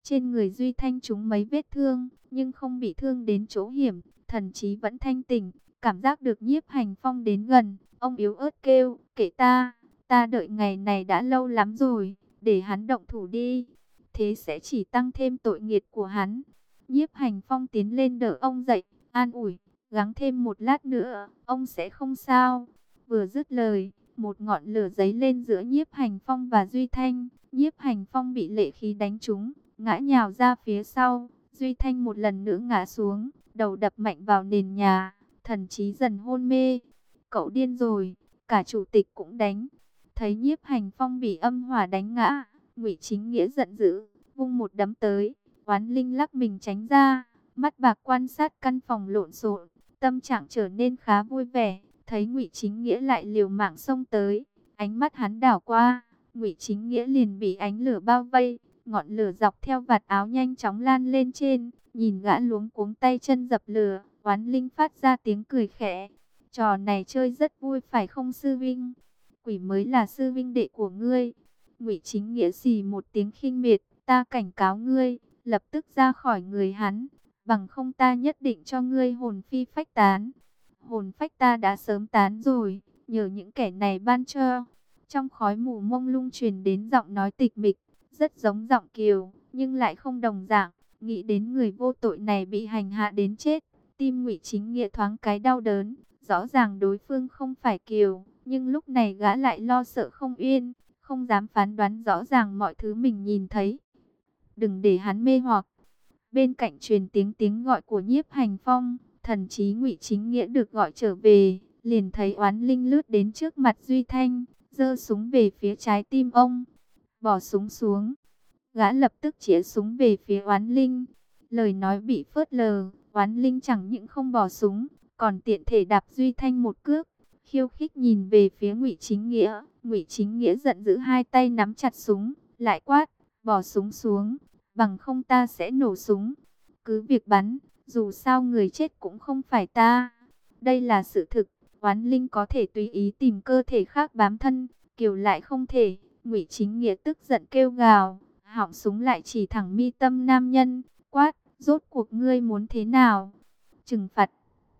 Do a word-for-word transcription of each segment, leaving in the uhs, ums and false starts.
Trên người Duy Thanh trúng mấy vết thương, nhưng không bị thương đến chỗ hiểm, thần trí vẫn thanh tỉnh, cảm giác được Nhiếp Hành Phong đến gần, ông yếu ớt kêu, kệ ta, ta đợi ngày này đã lâu lắm rồi, để hắn động thủ đi, thế sẽ chỉ tăng thêm tội nghiệt của hắn. Nhiếp Hành Phong tiến lên đỡ ông dậy, an ủi, gắng thêm một lát nữa, ông sẽ không sao. Vừa dứt lời, một ngọn lửa giấy lên giữa Nhiếp Hành Phong và Duy Thanh, Nhiếp Hành Phong bị lệ khí đánh trúng, ngã nhào ra phía sau, Duy Thanh một lần nữa ngã xuống, đầu đập mạnh vào nền nhà, thần trí dần hôn mê. Cậu điên rồi, cả chủ tịch cũng đánh. Thấy Nhiếp Hành Phong bị âm hỏa đánh ngã, Ngụy Chính Nghĩa giận dữ, vung một đấm tới. Oán Linh lắc mình tránh ra, mắt bạc quan sát căn phòng lộn xộn, tâm trạng trở nên khá vui vẻ. Thấy Ngụy Chính Nghĩa lại liều mạng xông tới, ánh mắt hắn đảo qua, Ngụy Chính Nghĩa liền bị ánh lửa bao vây, ngọn lửa dọc theo vạt áo nhanh chóng lan lên trên, nhìn gã luống cuống tay chân dập lửa, Oán Linh phát ra tiếng cười khẽ. Trò này chơi rất vui phải không sư vinh? Quỷ mới là sư vinh đệ của ngươi. Ngụy Chính Nghĩa xì một tiếng khinh miệt, ta cảnh cáo ngươi, lập tức ra khỏi người hắn, bằng không ta nhất định cho ngươi hồn phi phách tán. Hồn phách ta đã sớm tán rồi, nhờ những kẻ này ban cho. Trong khói mù mông lung truyền đến giọng nói tịch mịch, rất giống giọng Kiều, nhưng lại không đồng dạng. Nghĩ đến người vô tội này bị hành hạ đến chết, tim Ngụy Chính Nghĩa thoáng cái đau đớn. Rõ ràng đối phương không phải Kiều, nhưng lúc này gã lại lo sợ không yên, không dám phán đoán rõ ràng mọi thứ mình nhìn thấy. Đừng để hắn mê hoặc. Bên cạnh truyền tiếng tiếng gọi của Nhiếp Hành Phong, thần trí Ngụy Chính Nghĩa được gọi trở về, liền thấy Oán Linh lướt đến trước mặt Duy Thanh, giơ súng về phía trái tim ông. Bỏ súng xuống. Gã lập tức chĩa súng về phía Oán Linh. Lời nói bị phớt lờ, Oán Linh chẳng những không bỏ súng, còn tiện thể đạp Duy Thanh một cước, khiêu khích nhìn về phía Ngụy Chính Nghĩa. Ngụy Chính Nghĩa giận dữ, hai tay nắm chặt súng, lại quát, bỏ súng xuống, bằng không ta sẽ nổ súng. Cứ việc bắn, dù sao người chết cũng không phải ta. Đây là sự thực, Oán Linh có thể tùy ý tìm cơ thể khác bám thân, Kiều lại không thể. Ngụy Chính Nghĩa tức giận kêu gào, họng súng lại chỉ thẳng mi tâm nam nhân, quát, rốt cuộc ngươi muốn thế nào? Trừng phạt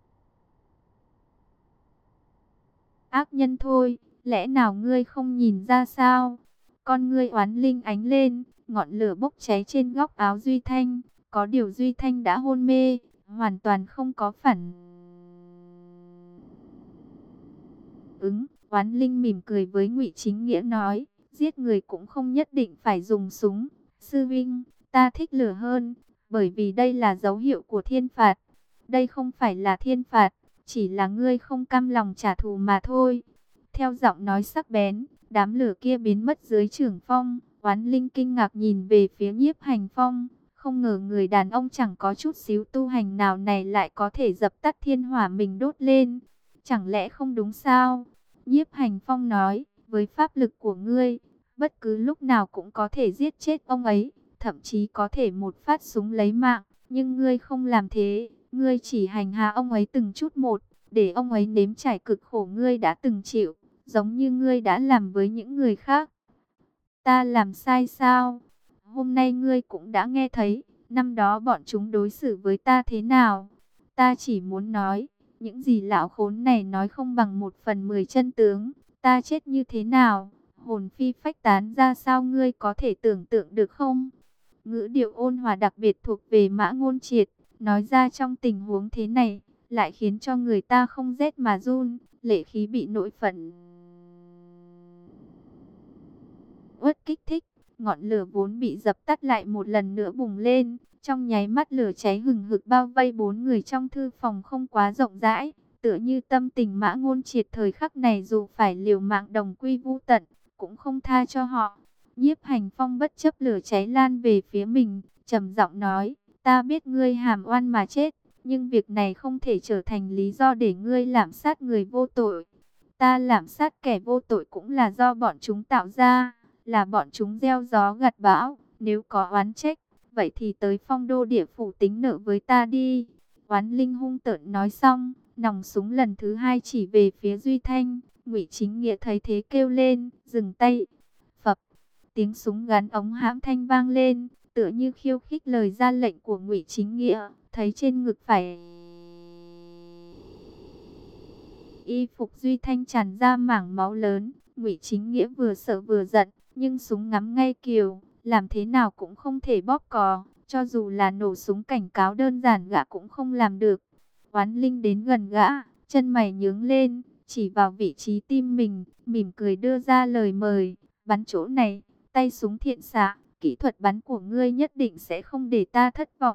ác nhân thôi, lẽ nào ngươi không nhìn ra sao? Con ngươi Oán Linh ánh lên, ngọn lửa bốc cháy trên góc áo Duy Thanh, có điều Duy Thanh đã hôn mê, hoàn toàn không có phản ứng. Oán Linh mỉm cười với Ngụy Chính Nghĩa nói, giết người cũng không nhất định phải dùng súng. Sư vinh, ta thích lửa hơn, bởi vì đây là dấu hiệu của thiên phạt. Đây không phải là thiên phạt, chỉ là ngươi không cam lòng trả thù mà thôi. Theo giọng nói sắc bén, đám lửa kia biến mất dưới chưởng phong. Oán Linh kinh ngạc nhìn về phía Nhiếp Hành Phong, không ngờ người đàn ông chẳng có chút xíu tu hành nào này lại có thể dập tắt thiên hỏa mình đốt lên. Chẳng lẽ không đúng sao? Nhiếp Hành Phong nói, với pháp lực của ngươi, bất cứ lúc nào cũng có thể giết chết ông ấy, thậm chí có thể một phát súng lấy mạng, nhưng ngươi không làm thế, ngươi chỉ hành hạ ông ấy từng chút một, để ông ấy nếm trải cực khổ ngươi đã từng chịu, giống như ngươi đã làm với những người khác. Ta làm sai sao? Hôm nay ngươi cũng đã nghe thấy, năm đó bọn chúng đối xử với ta thế nào? Ta chỉ muốn nói, những gì lão khốn này nói không bằng một phần mười chân tướng. Ta chết như thế nào, hồn phi phách tán ra sao ngươi có thể tưởng tượng được không? Ngữ điệu ôn hòa đặc biệt thuộc về Mã Ngôn Triệt, nói ra trong tình huống thế này, lại khiến cho người ta không rét mà run, lệ khí bị nội phận uất kích thích, ngọn lửa vốn bị dập tắt lại một lần nữa bùng lên, trong nháy mắt lửa cháy hừng hực bao vây bốn người trong thư phòng không quá rộng rãi, tựa như tâm tình Mã Ngôn Triệt thời khắc này dù phải liều mạng đồng quy vu tận, cũng không tha cho họ. Nhiếp Hành Phong bất chấp lửa cháy lan về phía mình, trầm giọng nói, ta biết ngươi hàm oan mà chết, nhưng việc này không thể trở thành lý do để ngươi lạm sát người vô tội. Ta lạm sát kẻ vô tội cũng là do bọn chúng tạo ra, là bọn chúng gieo gió gặt bão, nếu có oán trách, vậy thì tới Phong Đô địa phủ tính nợ với ta đi. Oán Linh hung tợn nói xong, nòng súng lần thứ hai chỉ về phía Duy Thanh. Ngụy Chính Nghĩa thấy thế kêu lên, dừng tay. Phập, tiếng súng gắn ống hãm thanh vang lên, tựa như khiêu khích lời ra lệnh của Ngụy Chính Nghĩa. Thấy trên ngực phải y phục Duy Thanh tràn ra mảng máu lớn, Ngụy Chính Nghĩa vừa sợ vừa giận, nhưng súng ngắm ngay Kiều, làm thế nào cũng không thể bóp cò, cho dù là nổ súng cảnh cáo đơn giản gã cũng không làm được. Oán Linh đến gần gã, chân mày nhướng lên, chỉ vào vị trí tim mình, mỉm cười đưa ra lời mời, bắn chỗ này, tay súng thiện xạ, kỹ thuật bắn của ngươi nhất định sẽ không để ta thất vọng.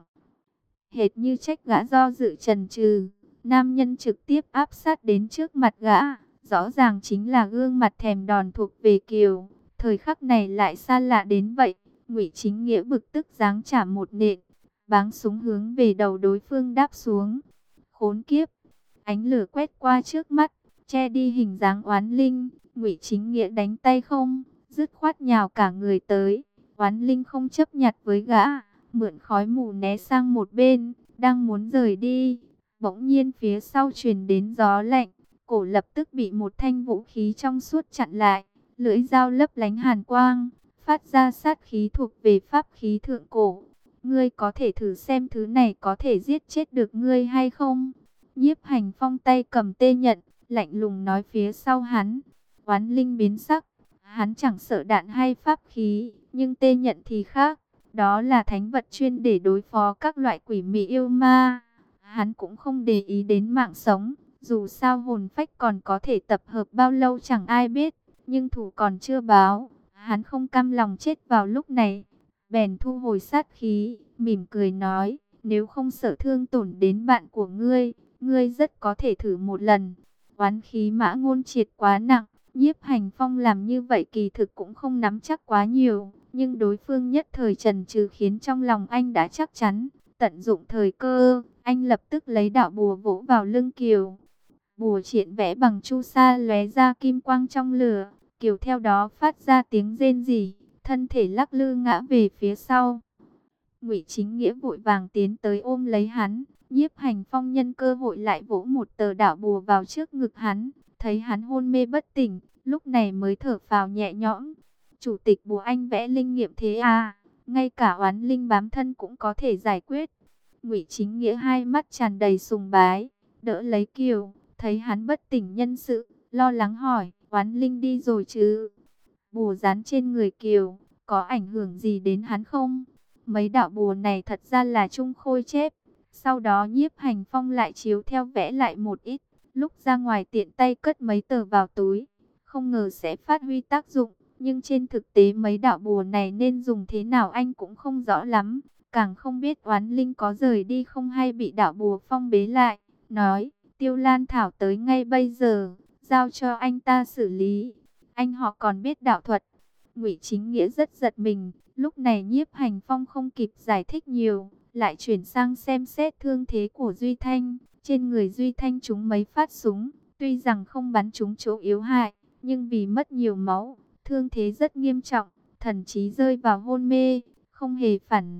Hệt như trách gã do dự chần chừ, nam nhân trực tiếp áp sát đến trước mặt gã, rõ ràng chính là gương mặt thèm đòn thuộc về Kiều. Thời khắc này lại xa lạ đến vậy, Ngụy Chính Nghĩa bực tức giáng trả một nện, báng súng hướng về đầu đối phương đáp xuống. Khốn kiếp! Ánh lửa quét qua trước mắt, che đi hình dáng Oán Linh. Ngụy Chính Nghĩa đánh tay không, dứt khoát nhào cả người tới. Oán Linh không chấp nhặt với gã, mượn khói mù né sang một bên, đang muốn rời đi. Bỗng nhiên phía sau truyền đến gió lạnh, cổ lập tức bị một thanh vũ khí trong suốt chặn lại. Lưỡi dao lấp lánh hàn quang, phát ra sát khí thuộc về pháp khí thượng cổ. Ngươi có thể thử xem thứ này có thể giết chết được ngươi hay không? Nhiếp Hành Phong tay cầm tê nhận, lạnh lùng nói phía sau hắn. Oán Linh biến sắc, hắn chẳng sợ đạn hay pháp khí, nhưng tê nhận thì khác. Đó là thánh vật chuyên để đối phó các loại quỷ mị yêu ma. Hắn cũng không để ý đến mạng sống, dù sao hồn phách còn có thể tập hợp bao lâu chẳng ai biết. Nhưng thủ còn chưa báo, hắn không cam lòng chết vào lúc này. Bèn thu hồi sát khí, mỉm cười nói, nếu không sợ thương tổn đến bạn của ngươi, ngươi rất có thể thử một lần. Oán khí Mã Ngôn Triệt quá nặng, Nhiếp Hành Phong làm như vậy kỳ thực cũng không nắm chắc quá nhiều. Nhưng đối phương nhất thời chần chừ khiến trong lòng anh đã chắc chắn. Tận dụng thời cơ, anh lập tức lấy đạo bùa vỗ vào lưng Kiều. Bùa triện vẽ bằng chu sa lóe ra kim quang trong lửa. Kiều theo đó phát ra tiếng rên rỉ, thân thể lắc lư ngã về phía sau. Ngụy Chính Nghĩa vội vàng tiến tới ôm lấy hắn. Nhiếp Hành Phong nhân cơ hội lại vỗ một tờ đạo bùa vào trước ngực hắn. Thấy hắn hôn mê bất tỉnh, lúc này mới thở phào nhẹ nhõm. Chủ tịch bùa anh vẽ linh nghiệm thế à, ngay cả oán linh bám thân cũng có thể giải quyết. Ngụy Chính Nghĩa hai mắt tràn đầy sùng bái, đỡ lấy Kiều, thấy hắn bất tỉnh nhân sự, lo lắng hỏi, oán linh đi rồi chứ? Bùa dán trên người Kiều, có ảnh hưởng gì đến hắn không? Mấy đạo bùa này thật ra là Trung Khôi chép, sau đó Nhiếp Hành Phong lại chiếu theo vẽ lại một ít, lúc ra ngoài tiện tay cất mấy tờ vào túi, không ngờ sẽ phát huy tác dụng. Nhưng trên thực tế mấy đạo bùa này nên dùng thế nào anh cũng không rõ lắm. Càng không biết oán linh có rời đi không hay bị đạo bùa phong bế lại. Nói, Tiêu Lan Thảo tới ngay bây giờ, giao cho anh ta xử lý. Anh họ còn biết đạo thuật. Ngụy Chính Nghĩa rất giật mình. Lúc này Nhiếp Hành Phong không kịp giải thích nhiều, lại chuyển sang xem xét thương thế của Duy Thanh. Trên người Duy Thanh trúng mấy phát súng, tuy rằng không bắn trúng chỗ yếu hại, nhưng vì mất nhiều máu, thương thế rất nghiêm trọng, thậm chí rơi vào hôn mê, không hề phản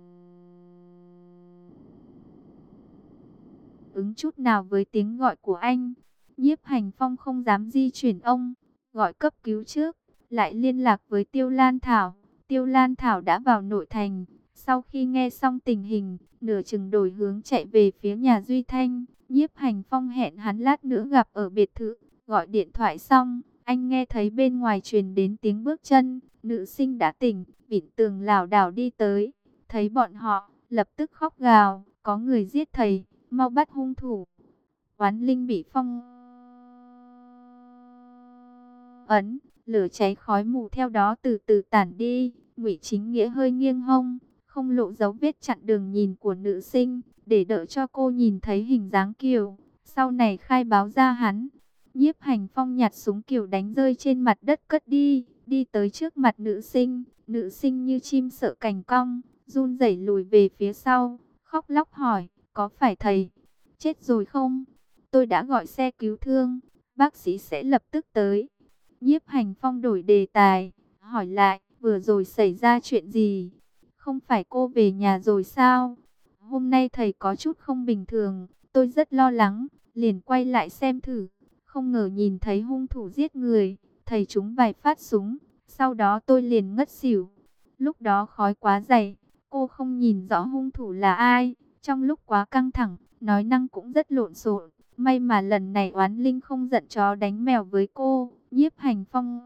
ứng chút nào với tiếng gọi của anh. Nhiếp Hành Phong không dám di chuyển ông, gọi cấp cứu trước, lại liên lạc với Tiêu Lan Thảo. Tiêu Lan Thảo đã vào nội thành, sau khi nghe xong tình hình, nửa chừng đổi hướng chạy về phía nhà Duy Thanh. Nhiếp Hành Phong hẹn hắn lát nữa gặp ở biệt thự, gọi điện thoại xong. Anh nghe thấy bên ngoài truyền đến tiếng bước chân, nữ sinh đã tỉnh, vịn tường lảo đảo đi tới, thấy bọn họ, lập tức khóc gào, có người giết thầy, mau bắt hung thủ. Oán linh bị phong ấn, lửa cháy khói mù theo đó từ từ tản đi. Ngụy Chính Nghĩa hơi nghiêng hông, không lộ dấu vết chặn đường nhìn của nữ sinh, để đỡ cho cô nhìn thấy hình dáng Kiều, sau này khai báo ra hắn. Nhiếp Hành Phong nhặt súng Kiều đánh rơi trên mặt đất cất đi, đi tới trước mặt nữ sinh. Nữ sinh như chim sợ cành cong, run rẩy lùi về phía sau, khóc lóc hỏi, có phải thầy chết rồi không? Tôi đã gọi xe cứu thương, bác sĩ sẽ lập tức tới. Nhiếp Hành Phong đổi đề tài, hỏi lại, vừa rồi xảy ra chuyện gì? Không phải cô về nhà rồi sao? Hôm nay thầy có chút không bình thường, tôi rất lo lắng, liền quay lại xem thử. Không ngờ nhìn thấy hung thủ giết người, thầy trúng vài phát súng, sau đó tôi liền ngất xỉu. Lúc đó khói quá dày, Cô không nhìn rõ hung thủ là ai, trong lúc quá căng thẳng, nói năng cũng rất lộn xộn. May mà lần này Oán Linh không giận chó đánh mèo với cô. Nhiếp Hành Phong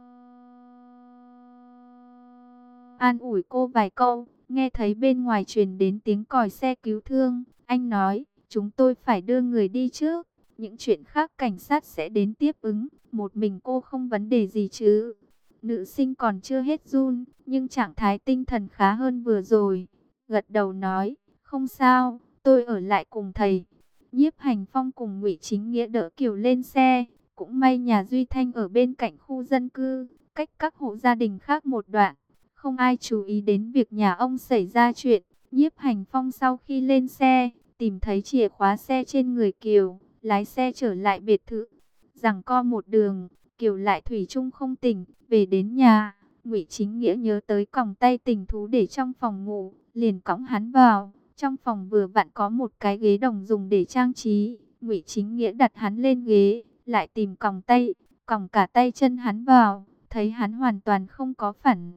an ủi cô vài câu, nghe thấy bên ngoài truyền đến tiếng còi xe cứu thương. Anh nói, chúng tôi phải đưa người đi trước, những chuyện khác cảnh sát sẽ đến tiếp ứng, một mình cô không vấn đề gì chứ. Nữ sinh còn chưa hết run, nhưng trạng thái tinh thần khá hơn vừa rồi. Gật đầu nói, không sao, tôi ở lại cùng thầy. Nhiếp Hành Phong cùng Ngụy Chính Nghĩa đỡ Kiều lên xe. Cũng may nhà Duy Thanh ở bên cạnh khu dân cư, cách các hộ gia đình khác một đoạn. Không ai chú ý đến việc nhà ông xảy ra chuyện. Nhiếp Hành Phong sau khi lên xe, tìm thấy chìa khóa xe trên người Kiều, lái xe trở lại biệt thự. Giằng co một đường, Kiều lại thủy chung không tỉnh. Về đến nhà, Ngụy Chính Nghĩa nhớ tới còng tay tình thú để trong phòng ngủ, liền cõng hắn vào. Trong phòng vừa vặn có một cái ghế đồng dùng để trang trí. Ngụy Chính Nghĩa đặt hắn lên ghế, lại tìm còng tay, còng cả tay chân hắn vào, thấy hắn hoàn toàn không có phản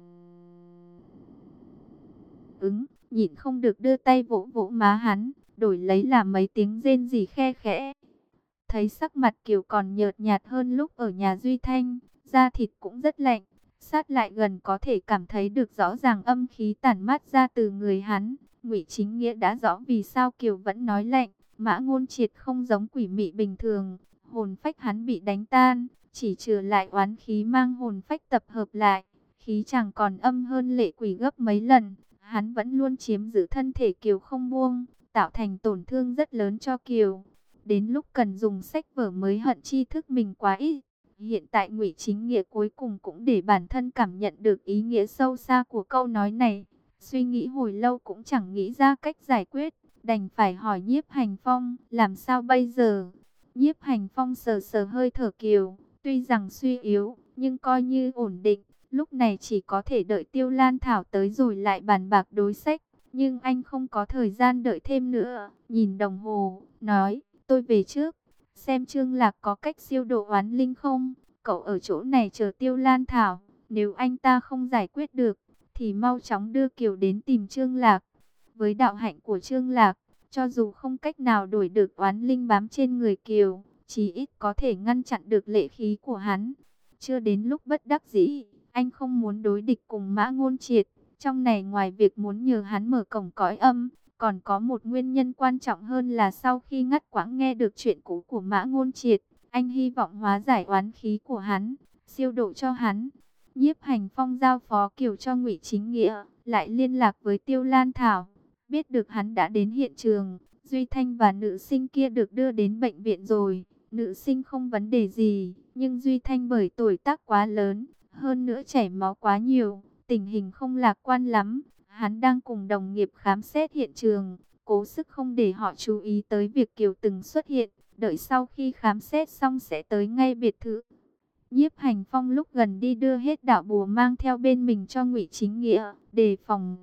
ứng, nhịn không được đưa tay vỗ vỗ má hắn, đổi lấy là mấy tiếng rên rỉ khe khẽ. Thấy sắc mặt Kiều còn nhợt nhạt hơn lúc ở nhà Duy Thanh, da thịt cũng rất lạnh, sát lại gần có thể cảm thấy được rõ ràng âm khí tản mát ra từ người hắn. Ngụy Chính Nghĩa đã rõ vì sao Kiều vẫn nói lạnh. Mã Ngôn Triệt không giống quỷ mị bình thường, hồn phách hắn bị đánh tan, chỉ trừ lại oán khí mang hồn phách tập hợp lại, khí chẳng còn âm hơn lệ quỷ gấp mấy lần. Hắn vẫn luôn chiếm giữ thân thể Kiều không buông, tạo thành tổn thương rất lớn cho Kiều. Đến lúc cần dùng sách vở mới hận tri thức mình quá ít. Hiện tại Ngụy Chính Nghĩa cuối cùng cũng để bản thân cảm nhận được ý nghĩa sâu xa của câu nói này. Suy nghĩ hồi lâu cũng chẳng nghĩ ra cách giải quyết, đành phải hỏi Nhiếp Hành Phong, làm sao bây giờ? Nhiếp Hành Phong sờ sờ hơi thở Kiều, tuy rằng suy yếu, nhưng coi như ổn định. Lúc này chỉ có thể đợi Tiêu Lan Thảo tới rồi lại bàn bạc đối sách. Nhưng anh không có thời gian đợi thêm nữa, nhìn đồng hồ, nói, tôi về trước. Xem Trương Lạc có cách siêu độ oán linh không? Cậu ở chỗ này chờ Tiêu Lan Thảo, nếu anh ta không giải quyết được, thì mau chóng đưa Kiều đến tìm Trương Lạc. Với đạo hạnh của Trương Lạc, cho dù không cách nào đổi được oán linh bám trên người Kiều, chí ít có thể ngăn chặn được lệ khí của hắn. Chưa đến lúc bất đắc dĩ, anh không muốn đối địch cùng Mã Ngôn Triệt. Trong này ngoài việc muốn nhờ hắn mở cổng cõi âm, còn có một nguyên nhân quan trọng hơn là sau khi ngắt quãng nghe được chuyện cũ của Mã Ngôn Triệt, anh hy vọng hóa giải oán khí của hắn, siêu độ cho hắn. Nhiếp Hành Phong giao phó Kiều cho Ngụy Chính Nghĩa, lại liên lạc với Tiêu Lan Thảo. Biết được hắn đã đến hiện trường, Duy Thanh và nữ sinh kia được đưa đến bệnh viện rồi. Nữ sinh không vấn đề gì, nhưng Duy Thanh bởi tuổi tác quá lớn, hơn nữa chảy máu quá nhiều, tình hình không lạc quan lắm. Hắn đang cùng đồng nghiệp khám xét hiện trường, cố sức không để họ chú ý tới việc Kiều từng xuất hiện, đợi sau khi khám xét xong sẽ tới ngay biệt thự. Nhiếp Hành Phong lúc gần đi đưa hết đạo bùa mang theo bên mình cho Ngụy Chính Nghĩa, đề phòng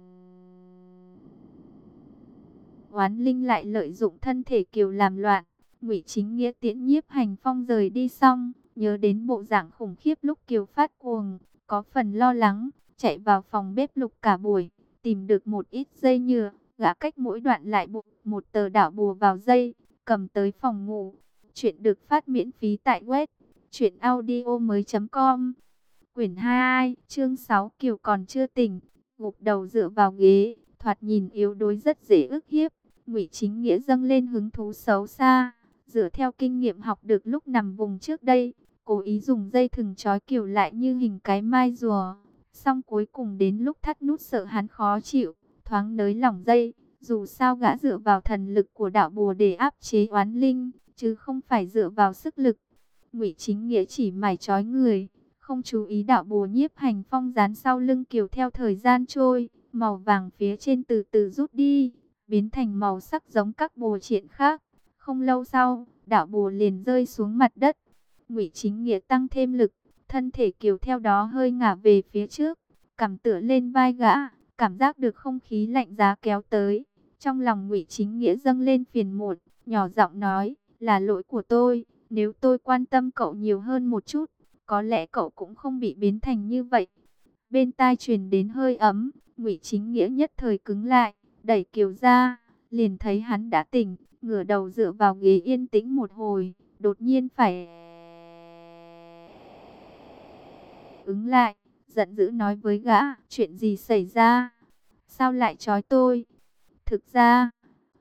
oán linh lại lợi dụng thân thể Kiều làm loạn. Ngụy Chính Nghĩa tiễn Nhiếp Hành Phong rời đi xong, nhớ đến bộ dạng khủng khiếp lúc Kiều phát cuồng, có phần lo lắng, chạy vào phòng bếp lục cả buổi, tìm được một ít dây nhựa, gã cách mỗi đoạn lại buộc một tờ đạo bùa vào dây, cầm tới phòng ngủ. Chuyện được phát miễn phí tại web truyện audio mới chấm com. Quyển hai, chương sáu. Kiều còn chưa tỉnh, gục đầu dựa vào ghế, thoạt nhìn yếu đuối rất dễ ức hiếp. Ngụy Chính Nghĩa dâng lên hứng thú xấu xa, dựa theo kinh nghiệm học được lúc nằm vùng trước đây, cố ý dùng dây thừng trói Kiều lại như hình cái mai rùa. Xong cuối cùng đến lúc thắt nút sợ hắn khó chịu, thoáng nới lỏng dây. Dù sao gã dựa vào thần lực của đạo bùa để áp chế oán linh, chứ không phải dựa vào sức lực. Ngụy Chính Nghĩa chỉ mải trói người, không chú ý đạo bùa Nhiếp Hành Phong dán sau lưng Kiều. Theo thời gian trôi, màu vàng phía trên từ từ rút đi, biến thành màu sắc giống các bùa triện khác. Không lâu sau, đạo bùa liền rơi xuống mặt đất. Ngụy Chính Nghĩa tăng thêm lực, thân thể Kiều theo đó hơi ngả về phía trước, cằm tựa lên vai gã, cảm giác được không khí lạnh giá kéo tới. Trong lòng Ngụy Chính Nghĩa dâng lên phiền muộn, nhỏ giọng nói, là lỗi của tôi, nếu tôi quan tâm cậu nhiều hơn một chút, có lẽ cậu cũng không bị biến thành như vậy. Bên tai truyền đến hơi ấm, Ngụy Chính Nghĩa nhất thời cứng lại, đẩy Kiều ra, liền thấy hắn đã tỉnh, ngửa đầu dựa vào ghế yên tĩnh một hồi, đột nhiên phải ứng lại, giận dữ nói với gã, chuyện gì xảy ra? Sao lại trói tôi? Thực ra,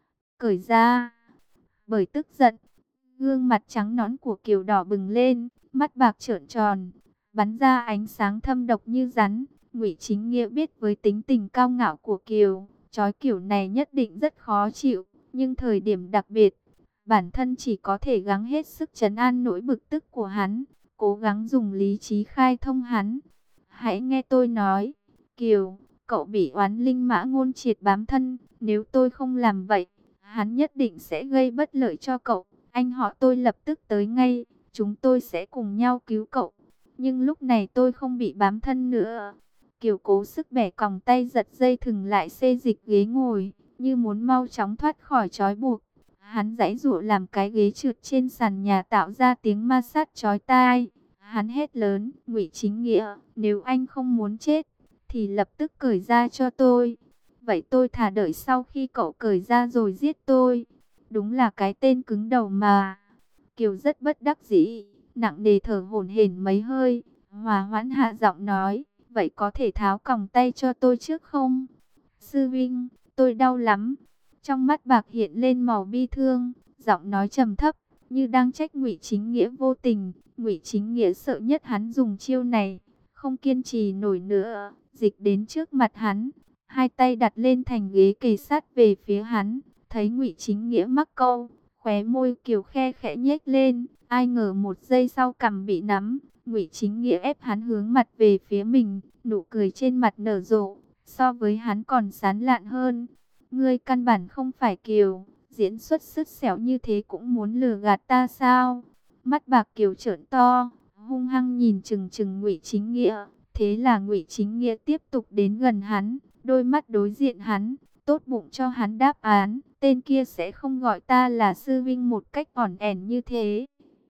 cởi ra. Bởi tức giận, gương mặt trắng nõn của Kiều đỏ bừng lên, mắt bạc trợn tròn, bắn ra ánh sáng thâm độc như rắn. Ngụy Chính Nghĩa biết với tính tình cao ngạo của Kiều, trói kiểu này nhất định rất khó chịu, nhưng thời điểm đặc biệt, bản thân chỉ có thể gắng hết sức trấn an nỗi bực tức của hắn, cố gắng dùng lý trí khai thông hắn. Hãy nghe tôi nói, Kiều, cậu bị oán linh Mã Ngôn Triệt bám thân, nếu tôi không làm vậy, hắn nhất định sẽ gây bất lợi cho cậu. Anh họ tôi lập tức tới ngay, chúng tôi sẽ cùng nhau cứu cậu. Nhưng lúc này tôi không bị bám thân nữa. Kiều cố sức bẻ còng tay giật dây thừng lại xê dịch ghế ngồi, như muốn mau chóng thoát khỏi trói buộc. Hắn giãy giụa làm cái ghế trượt trên sàn nhà tạo ra tiếng ma sát chói tai. Hắn hét lớn, Ngụy Chính Nghĩa, nếu anh không muốn chết, thì lập tức cởi ra cho tôi. Vậy tôi thà đợi sau khi cậu cởi ra rồi giết tôi. Đúng là cái tên cứng đầu mà. Kiều rất bất đắc dĩ, nặng nề thở hổn hển mấy hơi, hòa hoãn hạ giọng nói, vậy có thể tháo còng tay cho tôi trước không? Sư Vinh, tôi đau lắm. Trong mắt bạc hiện lên màu bi thương, giọng nói trầm thấp, như đang trách Ngụy Chính Nghĩa vô tình. Ngụy Chính Nghĩa sợ nhất hắn dùng chiêu này, không kiên trì nổi nữa, dịch đến trước mặt hắn, hai tay đặt lên thành ghế kề sát về phía hắn. Thấy Ngụy Chính Nghĩa mắc câu, khóe môi Kiều khe khẽ nhếch lên, ai ngờ một giây sau cằm bị nắm, Ngụy Chính Nghĩa ép hắn hướng mặt về phía mình, nụ cười trên mặt nở rộ, so với hắn còn sán lạn hơn. Ngươi căn bản không phải Kiều, diễn xuất sứt sẻo như thế cũng muốn lừa gạt ta sao? Mắt bạc Kiều trợn to, hung hăng nhìn chừng chừng Ngụy Chính Nghĩa. Thế là Ngụy Chính Nghĩa tiếp tục đến gần hắn, đôi mắt đối diện hắn, tốt bụng cho hắn đáp án. Tên kia sẽ không gọi ta là sư vinh một cách ỏn ẻn như thế.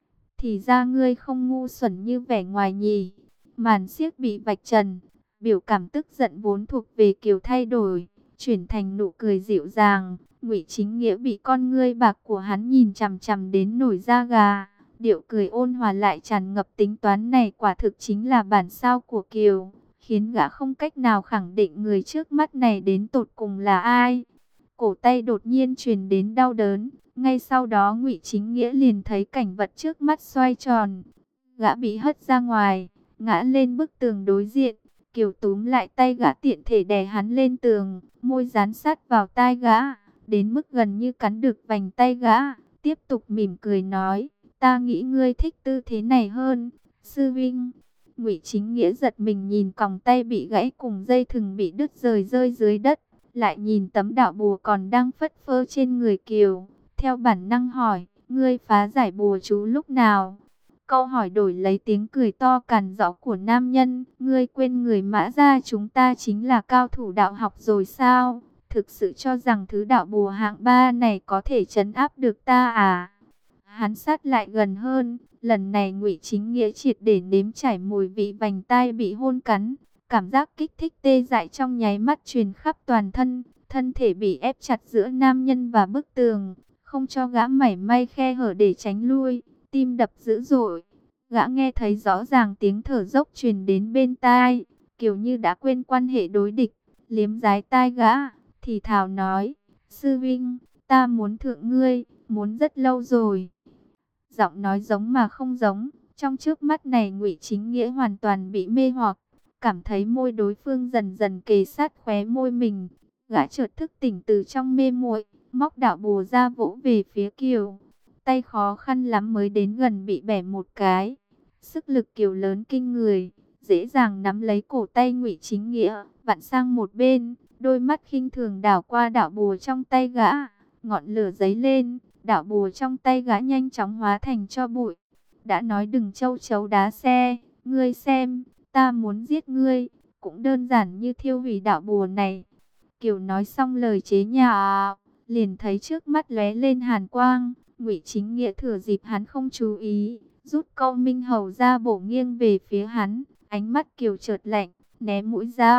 Thì ra ngươi không ngu xuẩn như vẻ ngoài nhỉ. Màn xiếc bị vạch trần, biểu cảm tức giận vốn thuộc về Kiều thay đổi, chuyển thành nụ cười dịu dàng. Ngụy Chính Nghĩa bị con ngươi bạc của hắn nhìn chằm chằm đến nổi da gà. Điệu cười ôn hòa lại tràn ngập tính toán này quả thực chính là bản sao của Kiều, khiến gã không cách nào khẳng định người trước mắt này đến tột cùng là ai. Cổ tay đột nhiên truyền đến đau đớn, ngay sau đó Ngụy Chính Nghĩa liền thấy cảnh vật trước mắt xoay tròn. Gã bị hất ra ngoài, ngã lên bức tường đối diện. Kiều túm lại tay gã tiện thể đè hắn lên tường, môi dán sát vào tai gã, đến mức gần như cắn được vành tay gã. Tiếp tục mỉm cười nói, ta nghĩ ngươi thích tư thế này hơn, sư vinh. Ngụy Chính Nghĩa giật mình nhìn còng tay bị gãy cùng dây thừng bị đứt rời rơi dưới đất, lại nhìn tấm đạo bùa còn đang phất phơ trên người Kiều, theo bản năng hỏi, ngươi phá giải bùa chú lúc nào? Câu hỏi đổi lấy tiếng cười to càn rỡ của nam nhân, ngươi quên người Mã gia chúng ta chính là cao thủ đạo học rồi sao? Thực sự cho rằng thứ đạo bùa hạng ba này có thể trấn áp được ta à? Hắn sát lại gần hơn, lần này Ngụy Chính Nghĩa triệt để nếm trải mùi vị vành tai bị hôn cắn. Cảm giác kích thích tê dại trong nháy mắt truyền khắp toàn thân, thân thể bị ép chặt giữa nam nhân và bức tường, không cho gã mảy may khe hở để tránh lui, tim đập dữ dội. Gã nghe thấy rõ ràng tiếng thở dốc truyền đến bên tai, kiểu như đã quên quan hệ đối địch, liếm dái tai gã, thì thào nói, sư vinh, ta muốn thượng ngươi, muốn rất lâu rồi. Giọng nói giống mà không giống, trong trước mắt này Ngụy Chính Nghĩa hoàn toàn bị mê hoặc. Cảm thấy môi đối phương dần dần kề sát khóe môi mình, gã chợt thức tỉnh từ trong mê muội, móc đạo bùa ra vỗ về phía Kiều. Tay khó khăn lắm mới đến gần bị bẻ một cái. Sức lực Kiều lớn kinh người, dễ dàng nắm lấy cổ tay Ngụy Chính Nghĩa, vặn sang một bên, đôi mắt khinh thường đảo qua đạo bùa trong tay gã, ngọn lửa giấy lên, đạo bùa trong tay gã nhanh chóng hóa thành tro bụi. Đã nói đừng châu chấu đá xe, ngươi xem. Ta muốn giết ngươi, cũng đơn giản như thiêu hủy đạo bùa này. Kiều nói xong lời chế nhạo, liền thấy trước mắt lóe lên hàn quang. Ngụy Chính Nghĩa thừa dịp hắn không chú ý, rút câu minh hầu ra bổ nghiêng về phía hắn. Ánh mắt Kiều chợt lạnh, né mũi dao,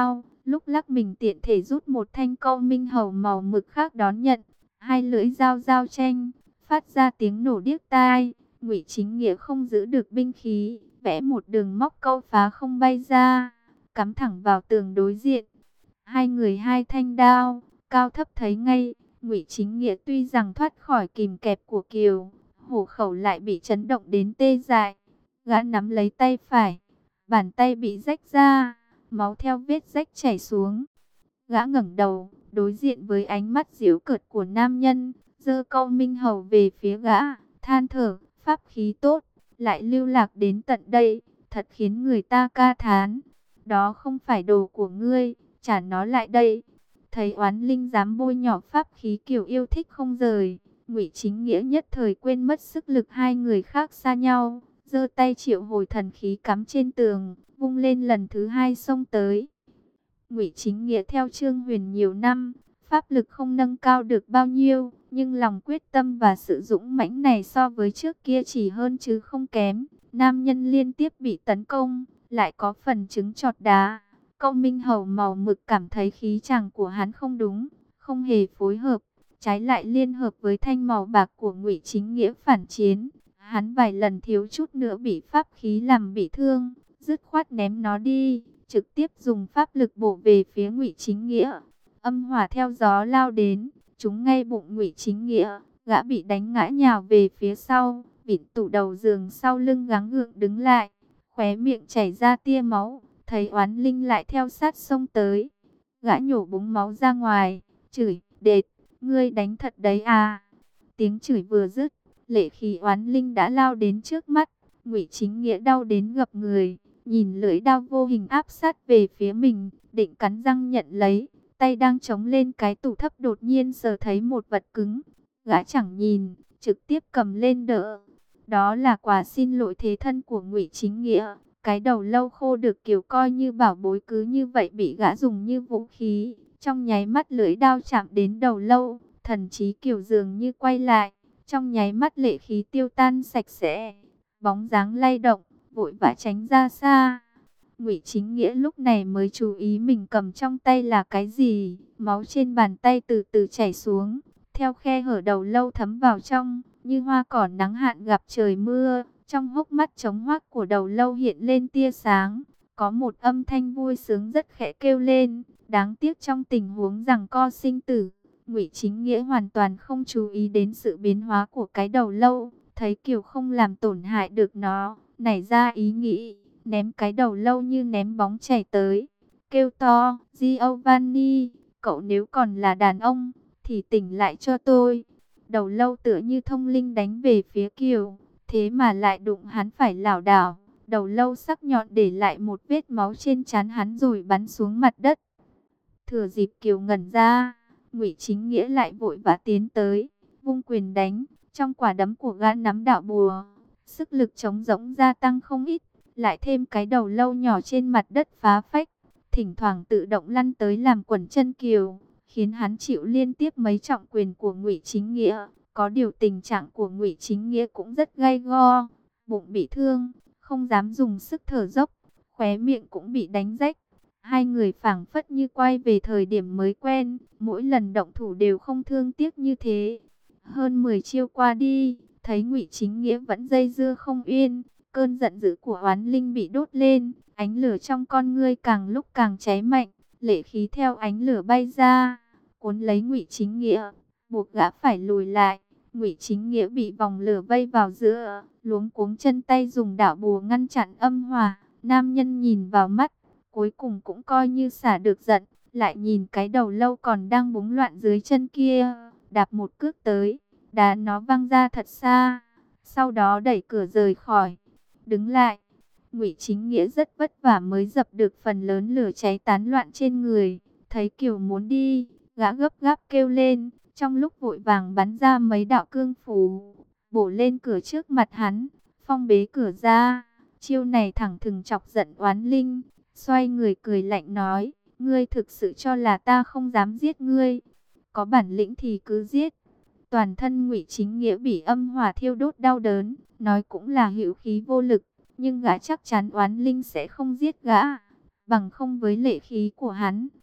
lúc lắc mình tiện thể rút một thanh câu minh hầu màu mực khác đón nhận, hai lưỡi dao giao tranh, phát ra tiếng nổ điếc tai. Ngụy Chính Nghĩa không giữ được binh khí, vẽ một đường móc câu phá không bay ra, cắm thẳng vào tường đối diện. Hai người hai thanh đao, cao thấp thấy ngay. Ngụy Chính Nghĩa tuy rằng thoát khỏi kìm kẹp của Kiều, hổ khẩu lại bị chấn động đến tê dại. Gã nắm lấy tay phải, bàn tay bị rách ra, máu theo vết rách chảy xuống. Gã ngẩng đầu, đối diện với ánh mắt giễu cợt của nam nhân, giơ câu minh hầu về phía gã, than thở, pháp khí tốt, lại lưu lạc đến tận đây, thật khiến người ta ca thán. Đó không phải đồ của ngươi, trả nó lại đây. Thấy Oán Linh dám bôi nhọ pháp khí Kiều yêu thích không rời, Ngụy Chính Nghĩa nhất thời quên mất sức lực hai người khác xa nhau, giơ tay triệu hồi thần khí cắm trên tường, vung lên lần thứ hai xông tới. Ngụy Chính Nghĩa theo Trương Huyền nhiều năm, pháp lực không nâng cao được bao nhiêu, nhưng lòng quyết tâm và sự dũng mãnh này so với trước kia chỉ hơn chứ không kém. Nam nhân liên tiếp bị tấn công, lại có phần trứng trọt đá. Câu minh hầu màu mực cảm thấy khí chàng của hắn không đúng, không hề phối hợp, trái lại liên hợp với thanh màu bạc của Ngụy Chính Nghĩa phản chiến. Hắn vài lần thiếu chút nữa bị pháp khí làm bị thương, dứt khoát ném nó đi, trực tiếp dùng pháp lực bổ về phía Ngụy Chính Nghĩa. Âm hỏa theo gió lao đến, trúng ngay bụng Ngụy Chính Nghĩa, gã bị đánh ngã nhào về phía sau, vịn tủ đầu giường sau lưng gắng gượng đứng lại, khóe miệng chảy ra tia máu. Thấy Oán Linh lại theo sát xông tới, gã nhổ búng máu ra ngoài, chửi, đệt, ngươi đánh thật đấy à. Tiếng chửi vừa dứt, lệ khí Oán Linh đã lao đến trước mắt. Ngụy Chính Nghĩa đau đến gập người, nhìn lưỡi đao vô hình áp sát về phía mình, định cắn răng nhận lấy, tay đang chống lên cái tủ thấp đột nhiên sờ thấy một vật cứng, gã chẳng nhìn, trực tiếp cầm lên đỡ. Đó là quà xin lỗi thế thân của Ngụy Chính Nghĩa. Cái đầu lâu khô được Kiều coi như bảo bối cứ như vậy bị gã dùng như vũ khí. Trong nháy mắt lưỡi đao chạm đến đầu lâu, thần trí Kiều dường như quay lại. Trong nháy mắt lệ khí tiêu tan sạch sẽ, bóng dáng lay động, vội vã tránh ra xa. Ngụy Chính Nghĩa lúc này mới chú ý mình cầm trong tay là cái gì. Máu trên bàn tay từ từ chảy xuống, theo khe hở đầu lâu thấm vào trong, như hoa cỏ nắng hạn gặp trời mưa. Trong hốc mắt trống hoác của đầu lâu hiện lên tia sáng, có một âm thanh vui sướng rất khẽ kêu lên. Đáng tiếc trong tình huống giằng co sinh tử, Ngụy Chính Nghĩa hoàn toàn không chú ý đến sự biến hóa của cái đầu lâu. Thấy Kiều không làm tổn hại được nó, nảy ra ý nghĩ, ném cái đầu lâu như ném bóng chảy tới. Kêu to, Giovanni, cậu nếu còn là đàn ông, thì tỉnh lại cho tôi. Đầu lâu tựa như thông linh đánh về phía Kiều. Thế mà lại đụng hắn phải lảo đảo, đầu lâu sắc nhọn để lại một vết máu trên trán hắn rồi bắn xuống mặt đất. Thừa dịp Kiều ngẩn ra, Ngụy Chính Nghĩa lại vội vã tiến tới, vung quyền đánh. Trong quả đấm của gã nắm đạo bùa, sức lực chống rỗng gia tăng không ít, lại thêm cái đầu lâu nhỏ trên mặt đất phá phách, thỉnh thoảng tự động lăn tới làm quẩn chân Kiều, khiến hắn chịu liên tiếp mấy trọng quyền của Ngụy Chính Nghĩa. Có điều tình trạng của Ngụy Chính Nghĩa cũng rất gay go, bụng bị thương, không dám dùng sức thở dốc, khóe miệng cũng bị đánh rách. Hai người phảng phất như quay về thời điểm mới quen, mỗi lần động thủ đều không thương tiếc như thế. Hơn mười chiêu qua đi, thấy Ngụy Chính Nghĩa vẫn dây dưa không yên, cơn giận dữ của Oán Linh bị đốt lên, ánh lửa trong con ngươi càng lúc càng cháy mạnh, lệ khí theo ánh lửa bay ra, cuốn lấy Ngụy Chính Nghĩa, buộc gã phải lùi lại. Ngụy Chính Nghĩa bị vòng lửa vây vào giữa, luống cuống chân tay dùng đạo bùa ngăn chặn âm hỏa. Nam nhân nhìn vào mắt, cuối cùng cũng coi như xả được giận, lại nhìn cái đầu lâu còn đang búng loạn dưới chân kia, đạp một cước tới, đá nó văng ra thật xa, sau đó đẩy cửa rời khỏi. Đứng lại, Ngụy Chính Nghĩa rất vất vả mới dập được phần lớn lửa cháy tán loạn trên người. Thấy Kiều muốn đi, gã gấp gáp kêu lên, trong lúc vội vàng bắn ra mấy đạo cương phủ, bổ lên cửa trước mặt hắn, phong bế cửa ra. Chiêu này thẳng thừng chọc giận Oán Linh, xoay người cười lạnh nói, ngươi thực sự cho là ta không dám giết ngươi? Có bản lĩnh thì cứ giết. Toàn thân Ngụy Chính Nghĩa bị âm hỏa thiêu đốt đau đớn, nói cũng là hữu khí vô lực, nhưng gã chắc chắn Oán Linh sẽ không giết gã, bằng không với lệ khí của hắn,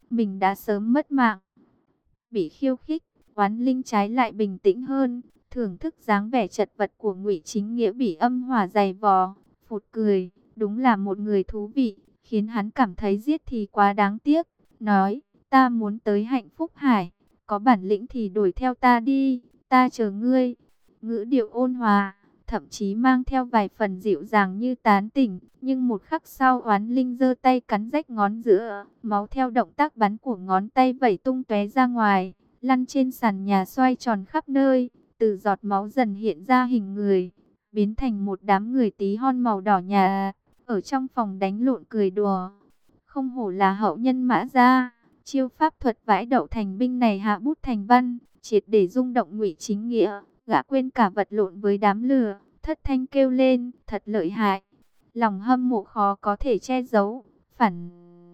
mình đã sớm mất mạng. Bị khiêu khích, Oán Linh trái lại bình tĩnh hơn, thưởng thức dáng vẻ chật vật của Ngụy Chính Nghĩa bị âm hỏa dày vò, phụt cười, đúng là một người thú vị, khiến hắn cảm thấy giết thì quá đáng tiếc, nói, ta muốn tới Hạnh Phúc Hải, có bản lĩnh thì đuổi theo ta đi, ta chờ ngươi. Ngữ điệu ôn hòa, thậm chí mang theo vài phần dịu dàng như tán tỉnh, nhưng một khắc sau Oán Linh giơ tay cắn rách ngón giữa, máu theo động tác bắn của ngón tay vẩy tung tóe ra ngoài, lăn trên sàn nhà xoay tròn khắp nơi, từ giọt máu dần hiện ra hình người, biến thành một đám người tí hon màu đỏ nhà, ở trong phòng đánh lộn cười đùa. Không hổ là hậu nhân Mã gia, chiêu pháp thuật vãi đậu thành binh này hạ bút thành văn, triệt để rung động Ngụy Chính Nghĩa. Gã quên cả vật lộn với đám lừa, thất thanh kêu lên, thật lợi hại. Lòng hâm mộ khó có thể che giấu, phản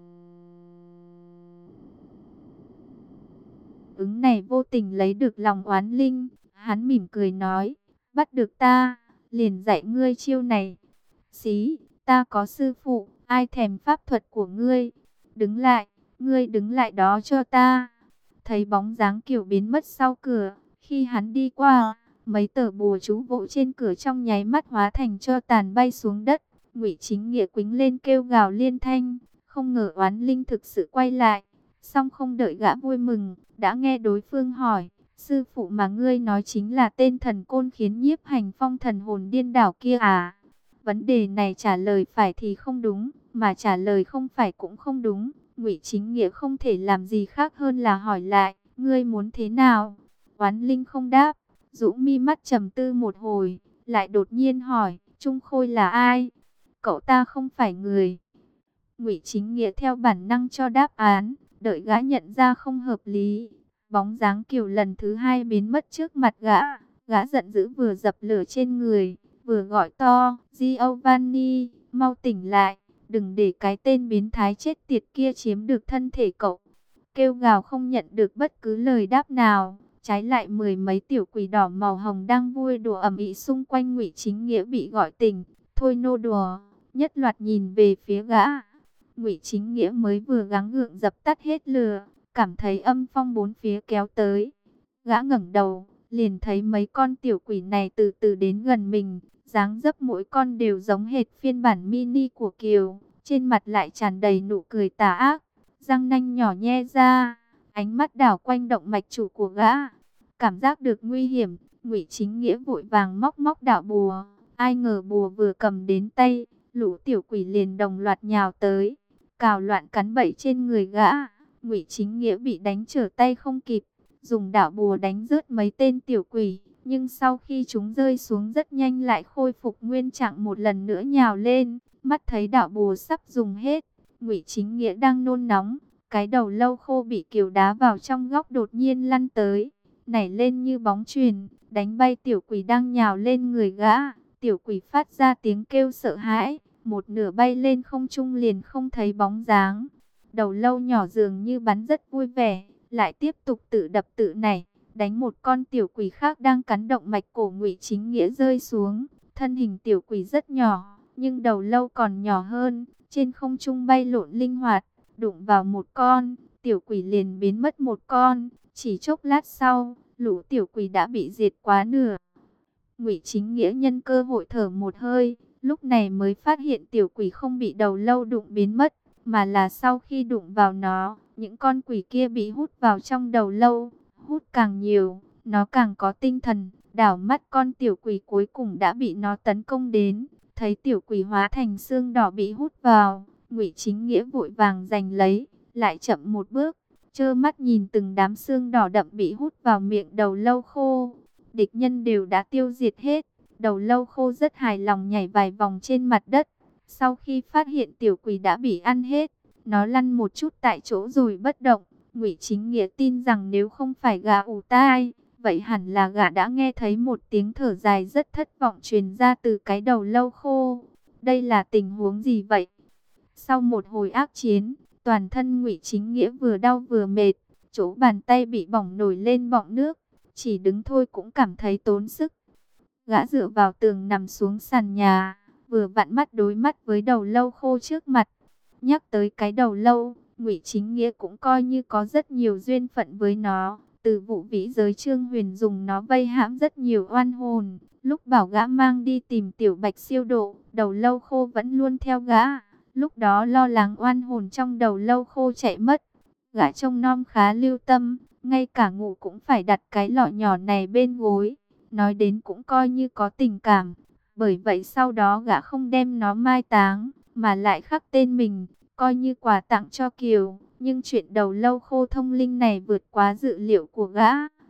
ứng này vô tình lấy được lòng Oán Linh. Hắn mỉm cười nói, bắt được ta, liền dạy ngươi chiêu này. Xí, ta có sư phụ, ai thèm pháp thuật của ngươi. Đứng lại, ngươi đứng lại đó cho ta. Thấy bóng dáng Kiều biến mất sau cửa, khi hắn đi qua, mấy tờ bùa chú vỗ trên cửa trong nháy mắt hóa thành tro tàn bay xuống đất. Ngụy Chính Nghĩa quĩnh lên kêu gào liên thanh, không ngờ Oán Linh thực sự quay lại. Song không đợi gã vui mừng, đã nghe đối phương hỏi, sư phụ mà ngươi nói chính là tên thần côn khiến Nhiếp Hành Phong thần hồn điên đảo kia à? Vấn đề này trả lời phải thì không đúng, mà trả lời không phải cũng không đúng. Ngụy Chính Nghĩa không thể làm gì khác hơn là hỏi lại, ngươi muốn thế nào? Oán Linh không đáp, rũ mi mắt trầm tư một hồi, lại đột nhiên hỏi, Trung Khôi là ai? Cậu ta không phải người. Ngụy Chính Nghĩa theo bản năng cho đáp án, đợi gã nhận ra không hợp lý. Bóng dáng Kiều lần thứ hai biến mất trước mặt gã, gã giận dữ vừa dập lửa trên người, vừa gọi to, Giovanni, mau tỉnh lại, đừng để cái tên biến thái chết tiệt kia chiếm được thân thể cậu. Kêu gào không nhận được bất cứ lời đáp nào, trái lại mười mấy tiểu quỷ đỏ màu hồng đang vui đùa ầm ĩ xung quanh Ngụy Chính Nghĩa bị gọi tỉnh, thôi nô đùa, nhất loạt nhìn về phía gã. Ngụy Chính Nghĩa mới vừa gắng gượng dập tắt hết lửa, cảm thấy âm phong bốn phía kéo tới. Gã ngẩng đầu, liền thấy mấy con tiểu quỷ này từ từ đến gần mình, dáng dấp mỗi con đều giống hệt phiên bản mini của Kiều, trên mặt lại tràn đầy nụ cười tà ác, răng nanh nhỏ nhe ra, ánh mắt đảo quanh động mạch chủ của gã. Cảm giác được nguy hiểm, Ngụy Chính Nghĩa vội vàng móc móc đạo bùa, ai ngờ bùa vừa cầm đến tay, lũ tiểu quỷ liền đồng loạt nhào tới, cào loạn cắn bậy trên người gã. Ngụy Chính Nghĩa bị đánh trở tay không kịp, dùng đạo bùa đánh rớt mấy tên tiểu quỷ, nhưng sau khi chúng rơi xuống rất nhanh lại khôi phục nguyên trạng một lần nữa nhào lên. Mắt thấy đạo bùa sắp dùng hết, Ngụy Chính Nghĩa đang nôn nóng, cái đầu lâu khô bị Kiều đá vào trong góc đột nhiên lăn tới, nảy lên như bóng chuyền, đánh bay tiểu quỷ đang nhào lên người gã. Tiểu quỷ phát ra tiếng kêu sợ hãi, một nửa bay lên không trung liền không thấy bóng dáng. Đầu lâu nhỏ dường như bắn rất vui vẻ, lại tiếp tục tự đập tự nảy, đánh một con tiểu quỷ khác đang cắn động mạch cổ Ngụy Chính Nghĩa rơi xuống. Thân hình tiểu quỷ rất nhỏ, nhưng đầu lâu còn nhỏ hơn, trên không trung bay lộn linh hoạt, đụng vào một con, tiểu quỷ liền biến mất một con. Chỉ chốc lát sau, lũ tiểu quỷ đã bị diệt quá nửa. Ngụy Chính Nghĩa nhân cơ hội thở một hơi, lúc này mới phát hiện tiểu quỷ không bị đầu lâu đụng biến mất, mà là sau khi đụng vào nó, những con quỷ kia bị hút vào trong đầu lâu, hút càng nhiều, nó càng có tinh thần. Đảo mắt con tiểu quỷ cuối cùng đã bị nó tấn công đến, thấy tiểu quỷ hóa thành xương đỏ bị hút vào, Ngụy Chính Nghĩa vội vàng giành lấy, lại chậm một bước, trơ mắt nhìn từng đám xương đỏ đậm bị hút vào miệng đầu lâu khô. Địch nhân đều đã tiêu diệt hết, đầu lâu khô rất hài lòng nhảy vài vòng trên mặt đất. Sau khi phát hiện tiểu quỷ đã bị ăn hết, nó lăn một chút tại chỗ rồi bất động. Ngụy Chính Nghĩa tin rằng nếu không phải gã ù tai, vậy hẳn là gã đã nghe thấy một tiếng thở dài rất thất vọng truyền ra từ cái đầu lâu khô. Đây là tình huống gì vậy? Sau một hồi ác chiến, toàn thân Ngụy Chính Nghĩa vừa đau vừa mệt, chỗ bàn tay bị bỏng nổi lên bọng nước, chỉ đứng thôi cũng cảm thấy tốn sức. Gã dựa vào tường nằm xuống sàn nhà, vừa vặn mắt đối mắt với đầu lâu khô trước mặt. Nhắc tới cái đầu lâu, Ngụy Chính Nghĩa cũng coi như có rất nhiều duyên phận với nó. Từ vụ vĩ giới Trương Huyền dùng nó vây hãm rất nhiều oan hồn. Lúc bảo gã mang đi tìm Tiểu Bạch siêu độ, Đầu Lâu Khô vẫn luôn theo gã. Lúc đó lo lắng oan hồn trong Đầu Lâu Khô chạy mất. Gã trông nom khá lưu tâm, ngay cả ngủ cũng phải đặt cái lọ nhỏ này bên gối. Nói đến cũng coi như có tình cảm. Bởi vậy sau đó gã không đem nó mai táng, mà lại khắc tên mình, coi như quà tặng cho Kiều. Nhưng chuyện Đầu Lâu Khô thông linh này vượt quá dự liệu của gã.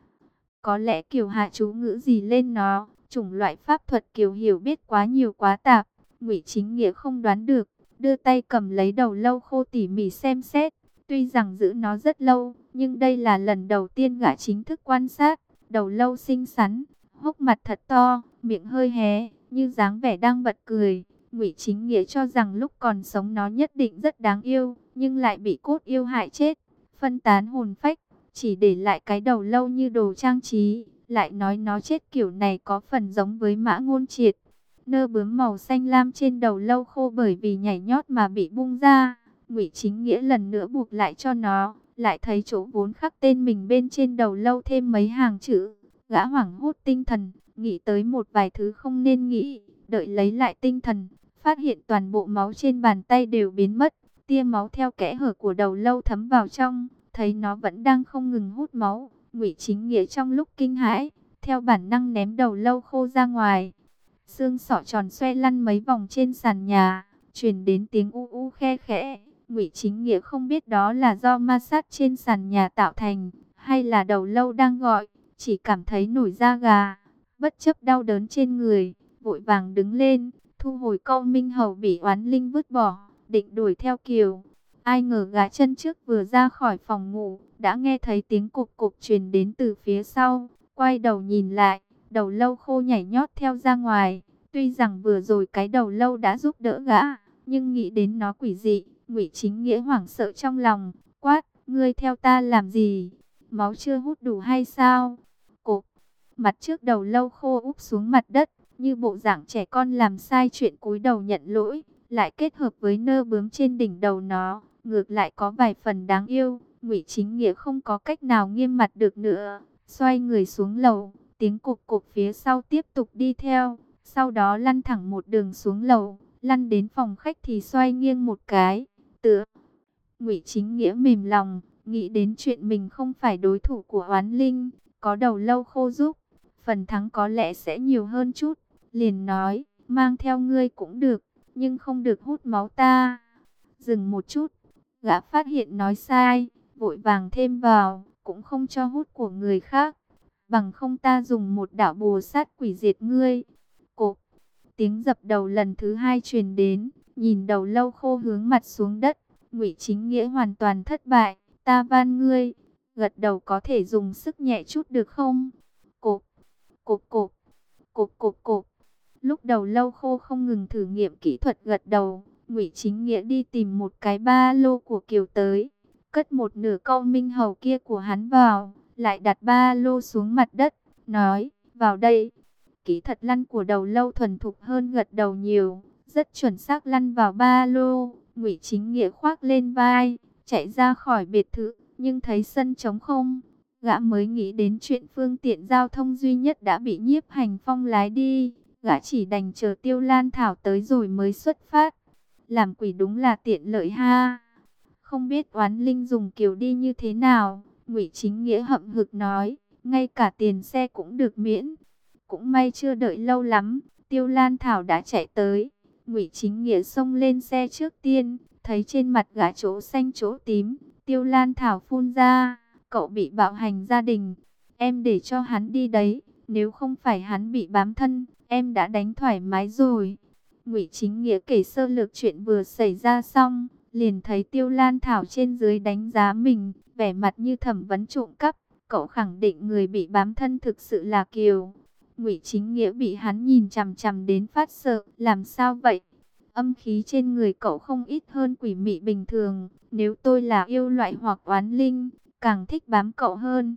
Có lẽ Kiều hạ chú ngữ gì lên nó, chủng loại pháp thuật Kiều hiểu biết quá nhiều quá tạp. Ngụy Chính Nghĩa không đoán được, đưa tay cầm lấy Đầu Lâu Khô tỉ mỉ xem xét. Tuy rằng giữ nó rất lâu, nhưng đây là lần đầu tiên gã chính thức quan sát. Đầu lâu xinh xắn, hốc mặt thật to, miệng hơi hé, như dáng vẻ đang bật cười. Ngụy Chính Nghĩa cho rằng lúc còn sống nó nhất định rất đáng yêu, nhưng lại bị cốt yêu hại chết, phân tán hồn phách, chỉ để lại cái đầu lâu như đồ trang trí. Lại nói nó chết kiểu này có phần giống với Mã Ngôn Triệt. Nơ bướm màu xanh lam trên đầu lâu khô bởi vì nhảy nhót mà bị bung ra. Ngụy Chính Nghĩa lần nữa buộc lại cho nó, lại thấy chỗ vốn khắc tên mình bên trên đầu lâu thêm mấy hàng chữ. Gã hoảng hốt tinh thần, nghĩ tới một vài thứ không nên nghĩ, đợi lấy lại tinh thần, phát hiện toàn bộ máu trên bàn tay đều biến mất, tia máu theo kẽ hở của đầu lâu thấm vào trong, thấy nó vẫn đang không ngừng hút máu. Ngụy Chính Nghĩa trong lúc kinh hãi, theo bản năng ném đầu lâu khô ra ngoài. Xương sọ tròn xoay lăn mấy vòng trên sàn nhà, truyền đến tiếng u u khe khẽ. Ngụy Chính Nghĩa không biết đó là do ma sát trên sàn nhà tạo thành, hay là đầu lâu đang gọi, chỉ cảm thấy nổi da gà. Bất chấp đau đớn trên người, vội vàng đứng lên, thu hồi câu Minh Hầu bị oán linh vứt bỏ, định đuổi theo Kiều. Ai ngờ gã chân trước vừa ra khỏi phòng ngủ, đã nghe thấy tiếng cục cục truyền đến từ phía sau. Quay đầu nhìn lại, đầu lâu khô nhảy nhót theo ra ngoài. Tuy rằng vừa rồi cái đầu lâu đã giúp đỡ gã, nhưng nghĩ đến nó quỷ dị, Ngụy Chính Nghĩa hoảng sợ trong lòng, quát: ngươi theo ta làm gì? Máu chưa hút đủ hay sao? Cộp, mặt trước đầu lâu khô úp xuống mặt đất, như bộ dạng trẻ con làm sai chuyện cúi đầu nhận lỗi, lại kết hợp với nơ bướm trên đỉnh đầu nó, ngược lại có vài phần đáng yêu. Ngụy Chính Nghĩa không có cách nào nghiêm mặt được nữa, xoay người xuống lầu, tiếng cục cục phía sau tiếp tục đi theo, sau đó lăn thẳng một đường xuống lầu, lăn đến phòng khách thì xoay nghiêng một cái, tựa. Ngụy Chính Nghĩa mềm lòng, nghĩ đến chuyện mình không phải đối thủ của oán linh, có đầu lâu khô giúp, phần thắng có lẽ sẽ nhiều hơn chút, liền nói: mang theo ngươi cũng được, nhưng không được hút máu ta. Dừng một chút, gã phát hiện nói sai, vội vàng thêm vào: cũng không cho hút của người khác, bằng không ta dùng một đạo bùa sát quỷ diệt ngươi. Cộp, tiếng dập đầu lần thứ hai truyền đến, nhìn đầu lâu khô hướng mặt xuống đất. Ngụy Chính Nghĩa hoàn toàn thất bại. Ta van ngươi, gật đầu có thể dùng sức nhẹ chút được không? Cộp, cộp cộp, cộp cộp cộp. Lúc đầu lâu khô không ngừng thử nghiệm kỹ thuật gật đầu, Ngụy Chính Nghĩa đi tìm một cái ba lô của Kiều tới, cất một nửa câu Minh Hầu kia của hắn vào, lại đặt ba lô xuống mặt đất, nói: vào đây. Kỹ thuật lăn của đầu lâu thuần thục hơn gật đầu nhiều, rất chuẩn xác lăn vào ba lô. Ngụy Chính Nghĩa khoác lên vai, chạy ra khỏi biệt thự, nhưng thấy sân trống không, gã mới nghĩ đến chuyện phương tiện giao thông duy nhất đã bị Nhiếp Hành Phong lái đi. Gã chỉ đành chờ Tiêu Lan Thảo tới rồi mới xuất phát. Làm quỷ đúng là tiện lợi ha. Không biết oán linh dùng Kiều đi như thế nào. Ngụy Chính Nghĩa hậm hực nói: ngay cả tiền xe cũng được miễn. Cũng may chưa đợi lâu lắm, Tiêu Lan Thảo đã chạy tới. Ngụy Chính Nghĩa xông lên xe trước tiên, thấy trên mặt gã chỗ xanh chỗ tím. Tiêu Lan Thảo phun ra: cậu bị bạo hành gia đình, em để cho hắn đi đấy. Nếu không phải hắn bị bám thân, em đã đánh thoải mái rồi. Ngụy Chính Nghĩa kể sơ lược chuyện vừa xảy ra xong, liền thấy Tiêu Lan Thảo trên dưới đánh giá mình, vẻ mặt như thẩm vấn trộm cắp. Cậu khẳng định người bị bám thân thực sự là Kiều. Ngụy Chính Nghĩa bị hắn nhìn chằm chằm đến phát sợ. Làm sao vậy? Âm khí trên người cậu không ít hơn quỷ mị bình thường. Nếu tôi là yêu loại hoặc oán linh, càng thích bám cậu hơn.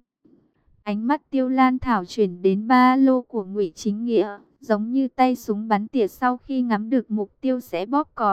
Ánh mắt Tiêu Lan Thảo chuyển đến ba lô của Ngụy Chính Nghĩa, giống như tay súng bắn tỉa sau khi ngắm được mục tiêu sẽ bóp cò.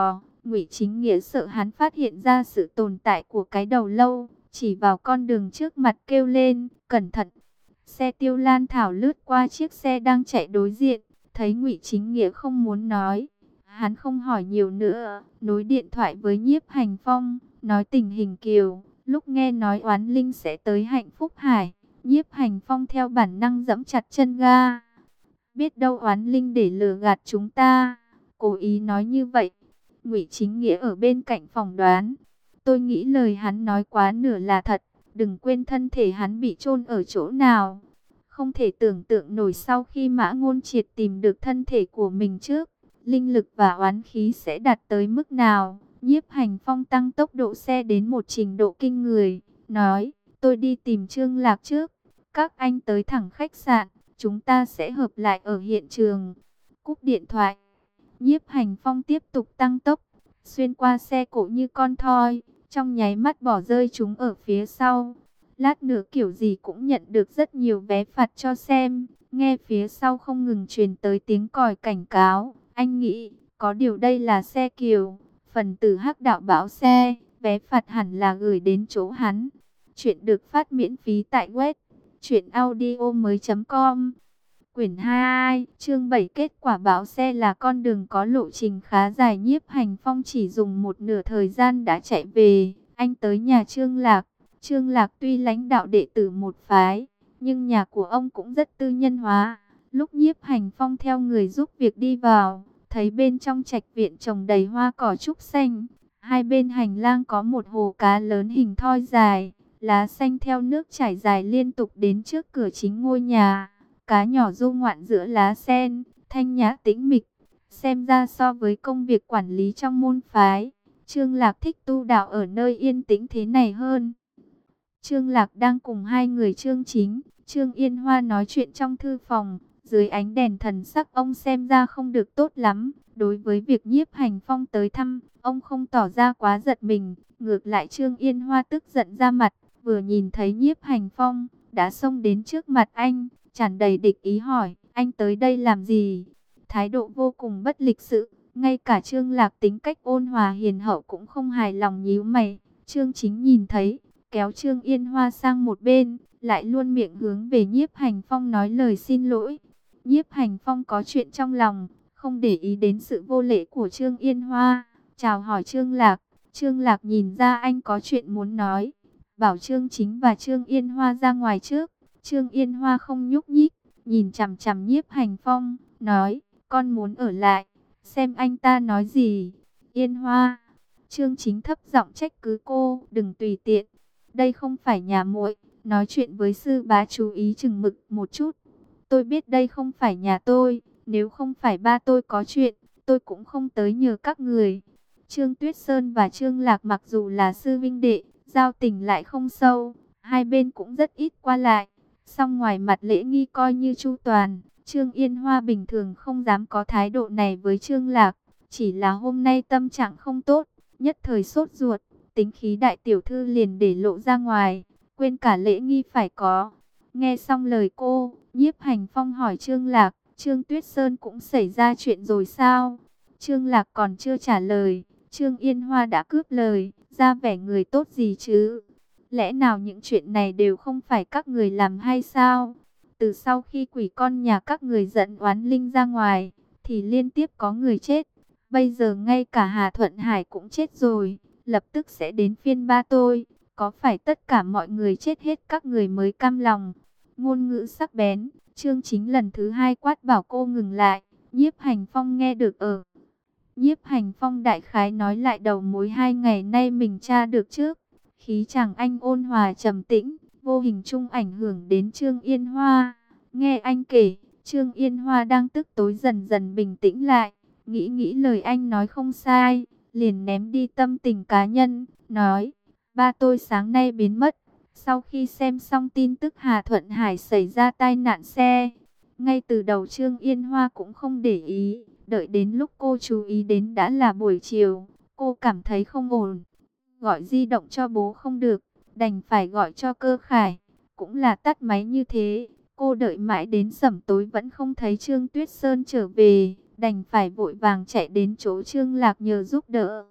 Ngụy Chính Nghĩa sợ hắn phát hiện ra sự tồn tại của cái đầu lâu, chỉ vào con đường trước mặt kêu lên, cẩn thận. Xe Tiêu Lan Thảo lướt qua chiếc xe đang chạy đối diện, thấy Ngụy Chính Nghĩa không muốn nói, hắn không hỏi nhiều nữa, nối điện thoại với Nhiếp Hành Phong, nói tình hình Kiều. Lúc nghe nói Oán Linh sẽ tới Hạnh Phúc Hải, Nhiếp Hành Phong theo bản năng giẫm chặt chân ga. Biết đâu Oán Linh để lừa gạt chúng ta, cố ý nói như vậy. Ngụy Chính Nghĩa ở bên cạnh phỏng đoán. Tôi nghĩ lời hắn nói quá nửa là thật. Đừng quên thân thể hắn bị chôn ở chỗ nào. Không thể tưởng tượng nổi sau khi Mã Ngôn Triệt tìm được thân thể của mình trước, linh lực và oán khí sẽ đạt tới mức nào. Nhiếp Hành Phong tăng tốc độ xe đến một trình độ kinh người, nói, tôi đi tìm Trương Lạc trước. Các anh tới thẳng khách sạn, chúng ta sẽ hợp lại ở hiện trường. Cúp điện thoại, Nhiếp Hành Phong tiếp tục tăng tốc, xuyên qua xe cộ như con thoi, trong nháy mắt bỏ rơi chúng ở phía sau. Lát nữa kiểu gì cũng nhận được rất nhiều vé phạt cho xem. Nghe phía sau không ngừng truyền tới tiếng còi cảnh cáo. Anh nghĩ, có điều đây là xe Kiều. Phần tử hắc đạo báo xe, vé phạt hẳn là gửi đến chỗ hắn. Chuyện được phát miễn phí tại web truyện audio mới chấm com. Quyển hai, chương bảy, kết quả báo xe là con đường có lộ trình khá dài. Nhiếp Hành Phong chỉ dùng một nửa thời gian đã chạy về. Anh tới nhà Trương Lạc. Trương Lạc tuy lãnh đạo đệ tử một phái, nhưng nhà của ông cũng rất tư nhân hóa. Lúc Nhiếp Hành Phong theo người giúp việc đi vào, thấy bên trong trạch viện trồng đầy hoa cỏ trúc xanh. Hai bên hành lang có một hồ cá lớn hình thoi dài, lá xanh theo nước chảy dài liên tục đến trước cửa chính ngôi nhà. Cá nhỏ du ngoạn giữa lá sen, thanh nhã tĩnh mịch. Xem ra so với công việc quản lý trong môn phái, Trương Lạc thích tu đạo ở nơi yên tĩnh thế này hơn. Trương Lạc đang cùng hai người Trương Chính, Trương Yên Hoa nói chuyện trong thư phòng. Dưới ánh đèn thần sắc ông xem ra không được tốt lắm. Đối với việc Nhiếp Hành Phong tới thăm, ông không tỏ ra quá giật mình. Ngược lại Trương Yên Hoa tức giận ra mặt, vừa nhìn thấy Nhiếp Hành Phong, đã xông đến trước mặt anh, tràn đầy địch ý hỏi, anh tới đây làm gì? Thái độ vô cùng bất lịch sự, ngay cả Trương Lạc tính cách ôn hòa hiền hậu cũng không hài lòng nhíu mày. Trương Chính nhìn thấy, kéo Trương Yên Hoa sang một bên, lại luôn miệng hướng về Nhiếp Hành Phong nói lời xin lỗi. Nhiếp Hành Phong có chuyện trong lòng, không để ý đến sự vô lễ của Trương Yên Hoa, chào hỏi Trương Lạc. Trương Lạc nhìn ra anh có chuyện muốn nói, bảo Trương Chính và Trương Yên Hoa ra ngoài trước. Trương Yên Hoa không nhúc nhích, nhìn chằm chằm Nhiếp Hành Phong, nói, con muốn ở lại, xem anh ta nói gì. Yên Hoa, Trương Chính thấp giọng trách cứ cô, đừng tùy tiện, đây không phải nhà muội, nói chuyện với sư bá chú ý chừng mực một chút. Tôi biết đây không phải nhà tôi, nếu không phải ba tôi có chuyện, tôi cũng không tới nhờ các người. Trương Tuyết Sơn và Trương Lạc mặc dù là sư vinh đệ, giao tình lại không sâu, hai bên cũng rất ít qua lại. Song ngoài mặt lễ nghi coi như chu toàn, Trương Yên Hoa bình thường không dám có thái độ này với Trương Lạc. Chỉ là hôm nay tâm trạng không tốt, nhất thời sốt ruột, tính khí đại tiểu thư liền để lộ ra ngoài, quên cả lễ nghi phải có. Nghe xong lời cô, Nhiếp Hành Phong hỏi Trương Lạc, Trương Tuyết Sơn cũng xảy ra chuyện rồi sao? Trương Lạc còn chưa trả lời, Trương Yên Hoa đã cướp lời, ra vẻ người tốt gì chứ? Lẽ nào những chuyện này đều không phải các người làm hay sao? Từ sau khi quỷ con nhà các người dẫn Oán Linh ra ngoài, thì liên tiếp có người chết. Bây giờ ngay cả Hà Thuận Hải cũng chết rồi, lập tức sẽ đến phiên ba tôi. Có phải tất cả mọi người chết hết các người mới cam lòng? Ngôn ngữ sắc bén, Trương Chính lần thứ hai quát bảo cô ngừng lại. Nhiếp Hành Phong nghe được ở. Nhiếp Hành Phong đại khái nói lại đầu mối hai ngày nay mình tra được trước. Khí chàng anh ôn hòa trầm tĩnh, vô hình chung ảnh hưởng đến Trương Yên Hoa. Nghe anh kể, Trương Yên Hoa đang tức tối dần dần bình tĩnh lại. Nghĩ nghĩ lời anh nói không sai, liền ném đi tâm tình cá nhân, nói, ba tôi sáng nay biến mất. Sau khi xem xong tin tức Hà Thuận Hải xảy ra tai nạn xe, ngay từ đầu Trương Yên Hoa cũng không để ý, đợi đến lúc cô chú ý đến đã là buổi chiều, cô cảm thấy không ổn. Gọi di động cho bố không được, đành phải gọi cho Cơ Khải, cũng là tắt máy như thế. Cô đợi mãi đến sẩm tối vẫn không thấy Trương Tuyết Sơn trở về, đành phải vội vàng chạy đến chỗ Trương Lạc nhờ giúp đỡ.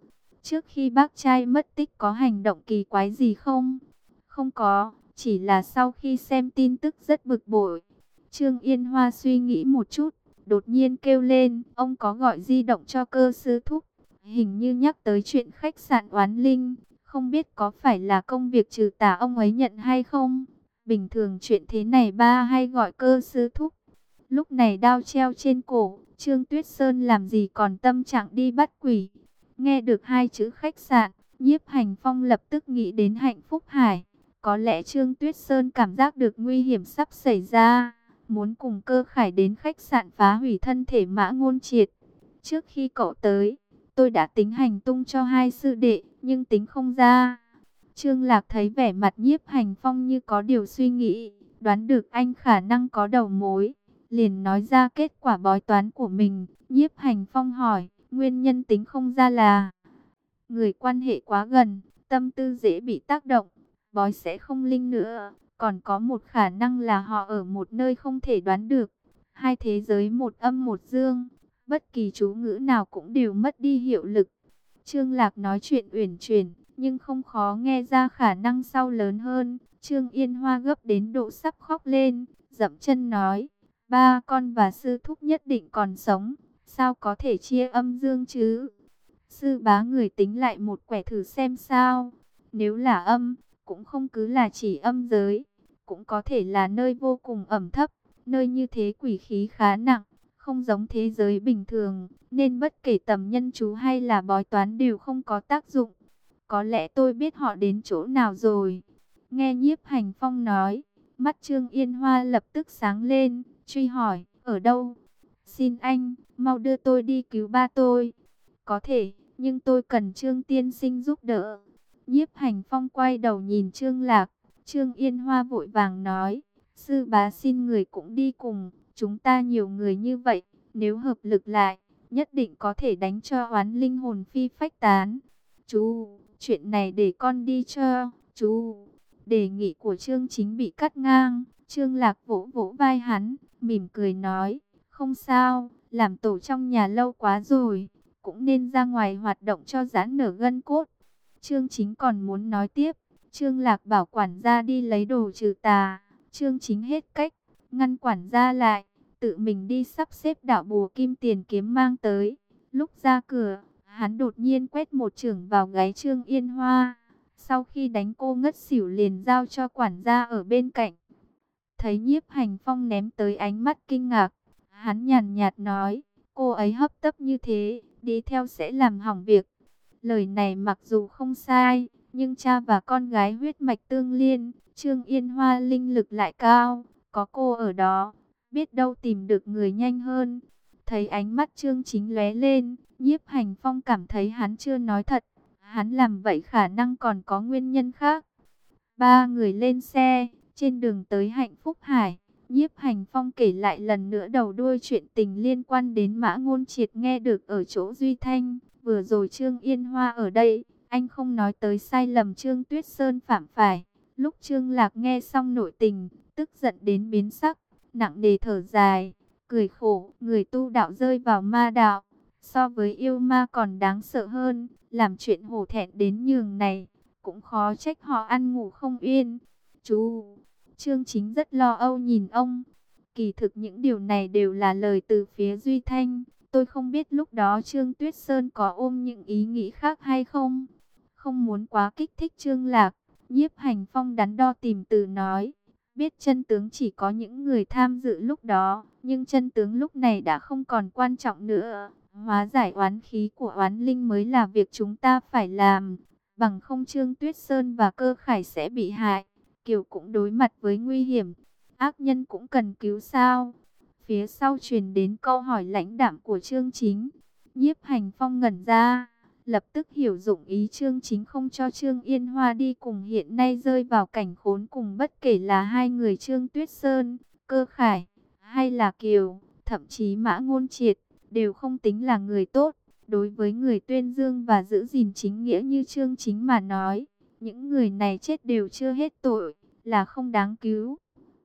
trước khi bác trai mất tích có hành động kỳ quái gì không? Không có, chỉ là sau khi xem tin tức rất bực bội. Trương Yên Hoa suy nghĩ một chút, đột nhiên kêu lên, ông có gọi di động cho Cơ sư thúc, hình như nhắc tới chuyện khách sạn Oán Linh, không biết có phải là công việc trừ tà ông ấy nhận hay không? Bình thường chuyện thế này ba hay gọi Cơ sư thúc. Lúc này đao treo trên cổ, Trương Tuyết Sơn làm gì còn tâm trạng đi bắt quỷ. Nghe được hai chữ khách sạn, Nhiếp Hành Phong lập tức nghĩ đến Hạnh Phúc Hải. Có lẽ Trương Tuyết Sơn cảm giác được nguy hiểm sắp xảy ra, muốn cùng Cơ Khải đến khách sạn phá hủy thân thể Mã Ngôn Triệt. Trước khi cậu tới, tôi đã tính hành tung cho hai sư đệ, nhưng tính không ra. Trương Lạc thấy vẻ mặt Nhiếp Hành Phong như có điều suy nghĩ, đoán được anh khả năng có đầu mối, liền nói ra kết quả bói toán của mình. Nhiếp Hành Phong hỏi, nguyên nhân tính không ra là người quan hệ quá gần, tâm tư dễ bị tác động, bói sẽ không linh nữa. Còn có một khả năng là họ ở một nơi không thể đoán được, hai thế giới một âm một dương, bất kỳ chú ngữ nào cũng đều mất đi hiệu lực. Trương Lạc nói chuyện uyển chuyển, nhưng không khó nghe ra khả năng sau lớn hơn. Trương Yên Hoa gấp đến độ sắp khóc lên, dậm chân nói, ba con và sư thúc nhất định còn sống, sao có thể chia âm dương chứ? Sư bá người tính lại một quẻ thử xem sao. Nếu là âm, cũng không cứ là chỉ âm giới, cũng có thể là nơi vô cùng ẩm thấp, nơi như thế quỷ khí khá nặng, không giống thế giới bình thường, nên bất kể tầm nhân chú hay là bói toán đều không có tác dụng. Có lẽ tôi biết họ đến chỗ nào rồi. Nghe Nhiếp Hành Phong nói, mắt Trương Yên Hoa lập tức sáng lên, truy hỏi, ở đâu? Xin anh, mau đưa tôi đi cứu ba tôi. Có thể, nhưng tôi cần Trương tiên sinh giúp đỡ. Nhiếp Hành Phong quay đầu nhìn Trương Lạc, Trương Yên Hoa vội vàng nói, sư bá xin người cũng đi cùng, chúng ta nhiều người như vậy, nếu hợp lực lại, nhất định có thể đánh cho oán linh hồn phi phách tán. Chú, chuyện này để con đi cho, chú. Đề nghị của Trương Chính bị cắt ngang, Trương Lạc vỗ vỗ vai hắn, mỉm cười nói, không sao, làm tổ trong nhà lâu quá rồi, cũng nên ra ngoài hoạt động cho giãn nở gân cốt. Trương Chính còn muốn nói tiếp, Trương Lạc bảo quản gia đi lấy đồ trừ tà. Trương Chính hết cách, ngăn quản gia lại, tự mình đi sắp xếp đạo bùa kim tiền kiếm mang tới. Lúc ra cửa, hắn đột nhiên quét một chưởng vào gáy Trương Yên Hoa. Sau khi đánh cô ngất xỉu liền giao cho quản gia ở bên cạnh. Thấy Nhiếp Hành Phong ném tới ánh mắt kinh ngạc, hắn nhàn nhạt nói, cô ấy hấp tấp như thế, đi theo sẽ làm hỏng việc. Lời này mặc dù không sai, nhưng cha và con gái huyết mạch tương liên, Trương Yên Hoa linh lực lại cao, có cô ở đó, biết đâu tìm được người nhanh hơn. Thấy ánh mắt Trương Chính lóe lên, Nhiếp Hành Phong cảm thấy hắn chưa nói thật, hắn làm vậy khả năng còn có nguyên nhân khác. Ba người lên xe, trên đường tới Hạnh Phúc Hải, Nhiếp Hành Phong kể lại lần nữa đầu đuôi chuyện tình liên quan đến Mã Ngôn Triệt nghe được ở chỗ Duy Thanh. Vừa rồi Trương Yên Hoa ở đây, anh không nói tới sai lầm Trương Tuyết Sơn phạm phải. Lúc Trương Lạc nghe xong nội tình, tức giận đến biến sắc, nặng nề thở dài, cười khổ, người tu đạo rơi vào ma đạo, so với yêu ma còn đáng sợ hơn, làm chuyện hổ thẹn đến nhường này, cũng khó trách họ ăn ngủ không yên. Chú, Trương Chính rất lo âu nhìn ông, kỳ thực những điều này đều là lời từ phía Duy Thanh. Tôi không biết lúc đó Trương Tuyết Sơn có ôm những ý nghĩ khác hay không. Không muốn quá kích thích Trương Lạc, Nhiếp Hành Phong đắn đo tìm từ nói. Biết chân tướng chỉ có những người tham dự lúc đó, nhưng chân tướng lúc này đã không còn quan trọng nữa. Hóa giải oán khí của oán linh mới là việc chúng ta phải làm. Bằng không Trương Tuyết Sơn và Cơ Khải sẽ bị hại. Kiều cũng đối mặt với nguy hiểm. Ác nhân cũng cần cứu sao? Phía sau truyền đến câu hỏi lãnh đạm của Trương Chính. Nhiếp Hành Phong ngẩn ra, lập tức hiểu dụng ý Trương Chính không cho Trương Yên Hoa đi cùng, hiện nay rơi vào cảnh khốn cùng, bất kể là hai người Trương Tuyết Sơn, Cơ Khải, hay là Kiều, thậm chí Mã Ngôn Triệt, đều không tính là người tốt. Đối với người tuyên dương và giữ gìn chính nghĩa như Trương Chính mà nói, những người này chết đều chưa hết tội, là không đáng cứu.